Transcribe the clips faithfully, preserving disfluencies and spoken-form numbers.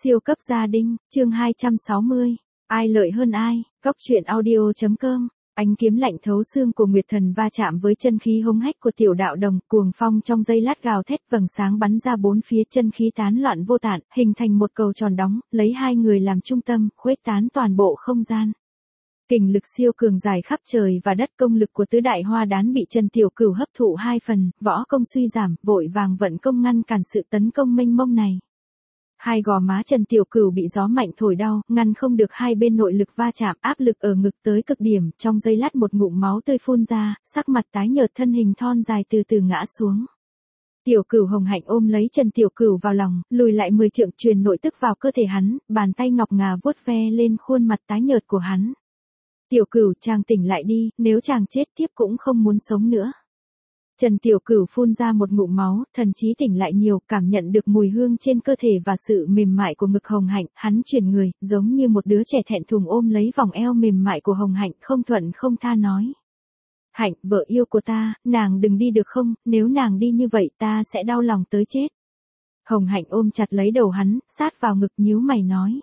Siêu cấp gia đình, chương hai trăm sáu mươi. Ai lợi hơn ai? Góc truyện audio.com. Ánh kiếm lạnh thấu xương của Nguyệt Thần va chạm với chân khí hống hách của Tiểu Đạo Đồng, cuồng phong trong giây lát gào thét, vầng sáng bắn ra bốn phía, chân khí tán loạn vô tản, hình thành một cầu tròn đóng, lấy hai người làm trung tâm, khuếch tán toàn bộ không gian. Kình lực siêu cường dài khắp trời và đất, công lực của tứ đại hoa đán bị Trần Tiểu Cửu hấp thụ hai phần, võ công suy giảm, vội vàng vận công ngăn cản sự tấn công mênh mông này. Hai gò má Trần Tiểu Cửu bị gió mạnh thổi đau, ngăn không được hai bên nội lực va chạm, áp lực ở ngực tới cực điểm, trong giây lát một ngụm máu tươi phun ra, sắc mặt tái nhợt, thân hình thon dài từ từ ngã xuống. Tiểu Cửu hồng hạnh ôm lấy Trần Tiểu Cửu vào lòng, lùi lại mười trượng, truyền nội tức vào cơ thể hắn, bàn tay ngọc ngà vuốt ve lên khuôn mặt tái nhợt của hắn. Tiểu Cửu, chàng tỉnh lại đi, nếu chàng chết tiếp cũng không muốn sống nữa. Trần Tiểu Cửu phun ra một ngụm máu, thần trí tỉnh lại nhiều, cảm nhận được mùi hương trên cơ thể và sự mềm mại của ngực Hồng Hạnh, hắn chuyển người, giống như một đứa trẻ thẹn thùng ôm lấy vòng eo mềm mại của Hồng Hạnh, không thuận không tha nói. Hạnh, vợ yêu của ta, nàng đừng đi được không, nếu nàng đi như vậy ta sẽ đau lòng tới chết. Hồng Hạnh ôm chặt lấy đầu hắn, sát vào ngực nhíu mày nói.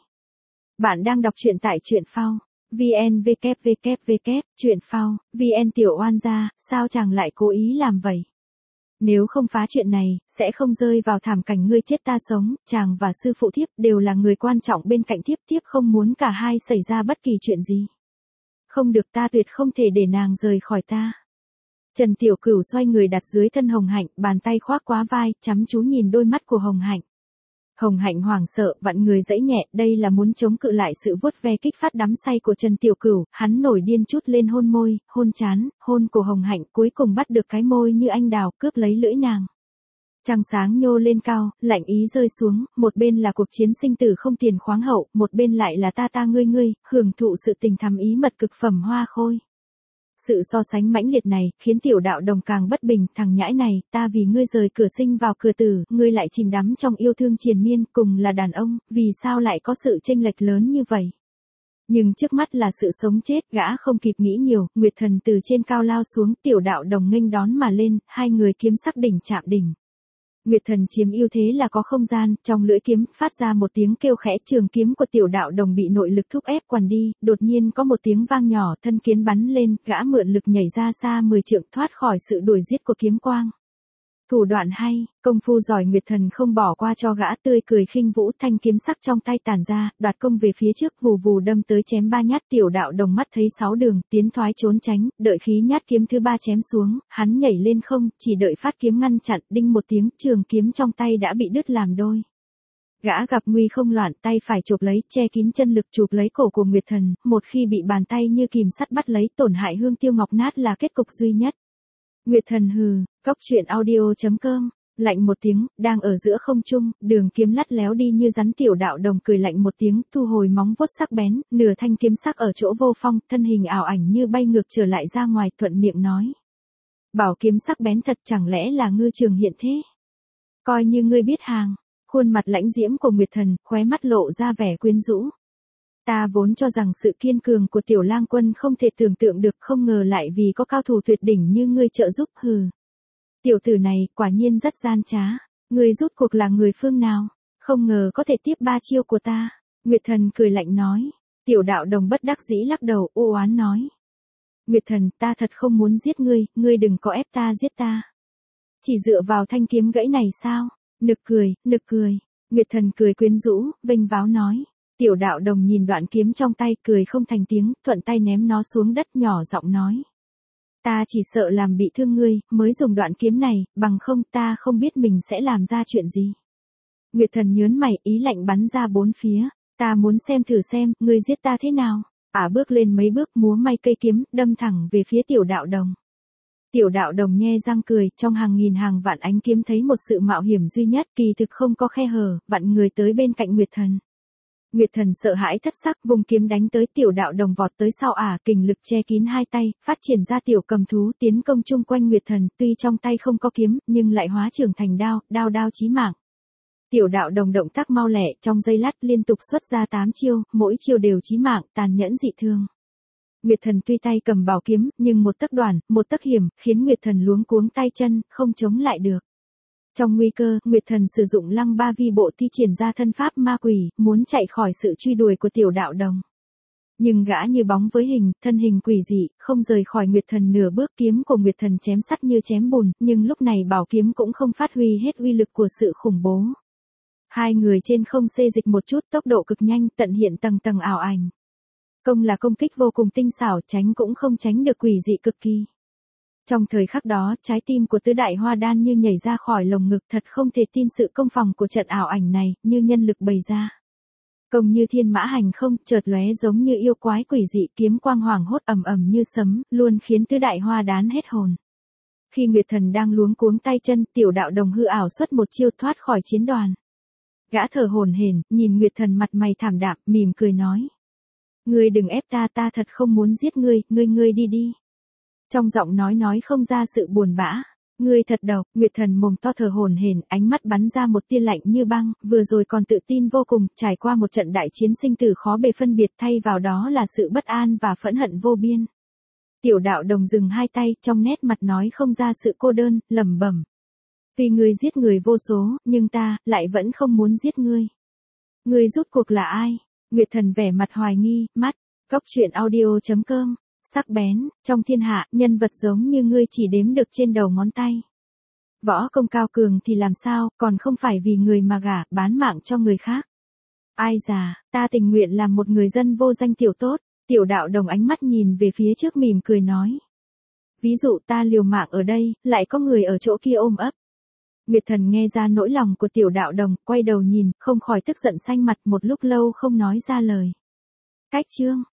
Bạn đang đọc truyện tại truyện phao. vn vê vê vê vê truyện phao, vn tiểu oan gia, sao chàng lại cố ý làm vậy? Nếu không phá chuyện này, sẽ không rơi vào thảm cảnh ngươi chết ta sống, chàng và sư phụ thiếp đều là người quan trọng bên cạnh thiếp, thiếp không muốn cả hai xảy ra bất kỳ chuyện gì. Không được, ta tuyệt không thể để nàng rời khỏi ta. Trần Tiểu Cửu xoay người đặt dưới thân Hồng Hạnh, bàn tay khoác quá vai, chăm chú nhìn đôi mắt của Hồng Hạnh. Hồng Hạnh hoảng sợ, vặn người giãy nhẹ, đây là muốn chống cự lại sự vuốt ve kích phát đắm say của Trần Tiểu Cửu, hắn nổi điên chút lên hôn môi, hôn trán, hôn của Hồng Hạnh, cuối cùng bắt được cái môi như anh đào, cướp lấy lưỡi nàng. Trăng sáng nhô lên cao, lạnh ý rơi xuống, một bên là cuộc chiến sinh tử không tiền khoáng hậu, một bên lại là ta ta ngươi ngươi, hưởng thụ sự tình thắm ý mật cực phẩm hoa khôi. Sự so sánh mãnh liệt này, khiến Tiểu Đạo Đồng càng bất bình, thằng nhãi này, ta vì ngươi rời cửa sinh vào cửa tử, ngươi lại chìm đắm trong yêu thương triền miên, cùng là đàn ông, vì sao lại có sự chênh lệch lớn như vậy? Nhưng trước mắt là sự sống chết, gã không kịp nghĩ nhiều, Nguyệt Thần từ trên cao lao xuống, Tiểu Đạo Đồng nghênh đón mà lên, hai người kiếm sắc đỉnh chạm đỉnh. Nguyệt Thần chiếm ưu thế là có không gian, trong lưỡi kiếm, phát ra một tiếng kêu khẽ, trường kiếm của Tiểu Đạo Đồng bị nội lực thúc ép quằn đi, đột nhiên có một tiếng vang nhỏ, thân kiếm bắn lên, gã mượn lực nhảy ra xa mười trượng, thoát khỏi sự đuổi giết của kiếm quang. Thủ đoạn hay, công phu giỏi, Nguyệt Thần không bỏ qua cho gã, tươi cười khinh vũ, thanh kiếm sắc trong tay tản ra, đoạt công về phía trước, vù vù đâm tới chém ba nhát. Tiểu Đạo Đồng mắt thấy sáu đường, tiến thoái trốn tránh, đợi khí nhát kiếm thứ ba chém xuống, hắn nhảy lên không, chỉ đợi phát kiếm ngăn chặn, đinh một tiếng, trường kiếm trong tay đã bị đứt làm đôi. Gã gặp nguy không loạn, tay phải chộp lấy, che kín chân lực chụp lấy cổ của Nguyệt Thần, một khi bị bàn tay như kìm sắt bắt lấy, tổn hại hương tiêu ngọc nát là kết cục duy nhất. Nguyệt Thần hừ, góc truyện audio.com, lạnh một tiếng, đang ở giữa không trung, đường kiếm lắt léo đi như rắn. Tiểu Đạo Đồng cười lạnh một tiếng, thu hồi móng vuốt sắc bén, nửa thanh kiếm sắc ở chỗ vô phong, thân hình ảo ảnh như bay ngược trở lại ra ngoài, thuận miệng nói. Bảo kiếm sắc bén thật, chẳng lẽ là ngư trường hiện thế? Coi như ngươi biết hàng. Khuôn mặt lãnh diễm của Nguyệt Thần, khóe mắt lộ ra vẻ quyến rũ. Ta vốn cho rằng sự kiên cường của Tiểu Lang Quân không thể tưởng tượng được, không ngờ lại vì có cao thủ tuyệt đỉnh như ngươi trợ giúp, hừ. Tiểu tử này, quả nhiên rất gian trá. Ngươi rút cuộc là người phương nào? Không ngờ có thể tiếp ba chiêu của ta. Nguyệt Thần cười lạnh nói. Tiểu Đạo Đồng bất đắc dĩ lắc đầu, u oán nói. Nguyệt Thần, ta thật không muốn giết ngươi, ngươi đừng có ép ta giết ta. Chỉ dựa vào thanh kiếm gãy này sao? Nực cười, nực cười. Nguyệt Thần cười quyến rũ, vênh váo nói. Tiểu Đạo Đồng nhìn đoạn kiếm trong tay, cười không thành tiếng, thuận tay ném nó xuống đất, nhỏ giọng nói. Ta chỉ sợ làm bị thương ngươi, mới dùng đoạn kiếm này, bằng không ta không biết mình sẽ làm ra chuyện gì. Nguyệt Thần nhớn mày, ý lạnh bắn ra bốn phía. Ta muốn xem thử xem, ngươi giết ta thế nào. Ả bước lên mấy bước, múa may cây kiếm, đâm thẳng về phía Tiểu Đạo Đồng. Tiểu Đạo Đồng nhe răng cười, trong hàng nghìn hàng vạn ánh kiếm thấy một sự mạo hiểm duy nhất, kỳ thực không có khe hở, vặn người tới bên cạnh Nguyệt Thần. Nguyệt Thần sợ hãi thất sắc, vùng kiếm đánh tới. Tiểu Đạo Đồng vọt tới sau Ả, kình lực che kín hai tay, phát triển ra tiểu cầm thú, tiến công chung quanh Nguyệt Thần, tuy trong tay không có kiếm, nhưng lại hóa trường thành đao, đao đao chí mạng. Tiểu Đạo Đồng động tác mau lẹ, trong giây lát liên tục xuất ra tám chiêu, mỗi chiêu đều chí mạng, tàn nhẫn dị thương. Nguyệt Thần tuy tay cầm bảo kiếm, nhưng một tấc đoản, một tấc hiểm, khiến Nguyệt Thần luống cuống tay chân, không chống lại được. Trong nguy cơ, Nguyệt Thần sử dụng Lăng Ba Vi bộ thi triển ra thân pháp ma quỷ, muốn chạy khỏi sự truy đuổi của Tiểu Đạo Đồng. Nhưng gã như bóng với hình, thân hình quỷ dị, không rời khỏi Nguyệt Thần nửa bước, kiếm của Nguyệt Thần chém sắt như chém bùn, nhưng lúc này bảo kiếm cũng không phát huy hết uy lực của sự khủng bố. Hai người trên không xê dịch một chút, tốc độ cực nhanh, tận hiện tầng tầng ảo ảnh. Công là công kích vô cùng tinh xảo, tránh cũng không tránh được, quỷ dị cực kỳ. Trong thời khắc đó, trái tim của Tứ Đại Hoa Đan như nhảy ra khỏi lồng ngực, thật không thể tin sự công phòng của trận ảo ảnh này, như nhân lực bày ra. Công như thiên mã hành không, chợt lóe giống như yêu quái quỷ dị, kiếm quang hoàng hốt ầm ầm như sấm, luôn khiến Tứ Đại Hoa Đán hết hồn. Khi Nguyệt Thần đang luống cuống tay chân, Tiểu Đạo Đồng hư ảo xuất một chiêu thoát khỏi chiến đoàn. Gã thở hổn hển, nhìn Nguyệt Thần mặt mày thảm đạm, mỉm cười nói: "Ngươi đừng ép ta, ta thật không muốn giết ngươi, ngươi ngươi đi đi." Trong giọng nói nói không ra sự buồn bã. "Ngươi thật độc." Nguyệt Thần mồm to thở hổn hển, ánh mắt bắn ra một tia lạnh như băng, vừa rồi còn tự tin vô cùng, trải qua một trận đại chiến sinh tử khó bề phân biệt, thay vào đó là sự bất an và phẫn hận vô biên. Tiểu Đạo Đồng dừng hai tay, trong nét mặt nói không ra sự cô đơn, lẩm bẩm: "Tuy ngươi giết người vô số, nhưng ta lại vẫn không muốn giết ngươi. Ngươi rốt cuộc là ai?" Nguyệt Thần vẻ mặt hoài nghi, mắt. Góc truyện audio chấm com. Sắc bén, trong thiên hạ, nhân vật giống như ngươi chỉ đếm được trên đầu ngón tay. Võ công cao cường thì làm sao, còn không phải vì người mà gả, bán mạng cho người khác. Ai già, ta tình nguyện làm một người dân vô danh tiểu tốt. Tiểu Đạo Đồng ánh mắt nhìn về phía trước mỉm cười nói: "Ví dụ ta liều mạng ở đây, lại có người ở chỗ kia ôm ấp." Nguyệt Thần nghe ra nỗi lòng của Tiểu Đạo Đồng, quay đầu nhìn, không khỏi tức giận xanh mặt, một lúc lâu không nói ra lời. Cách chương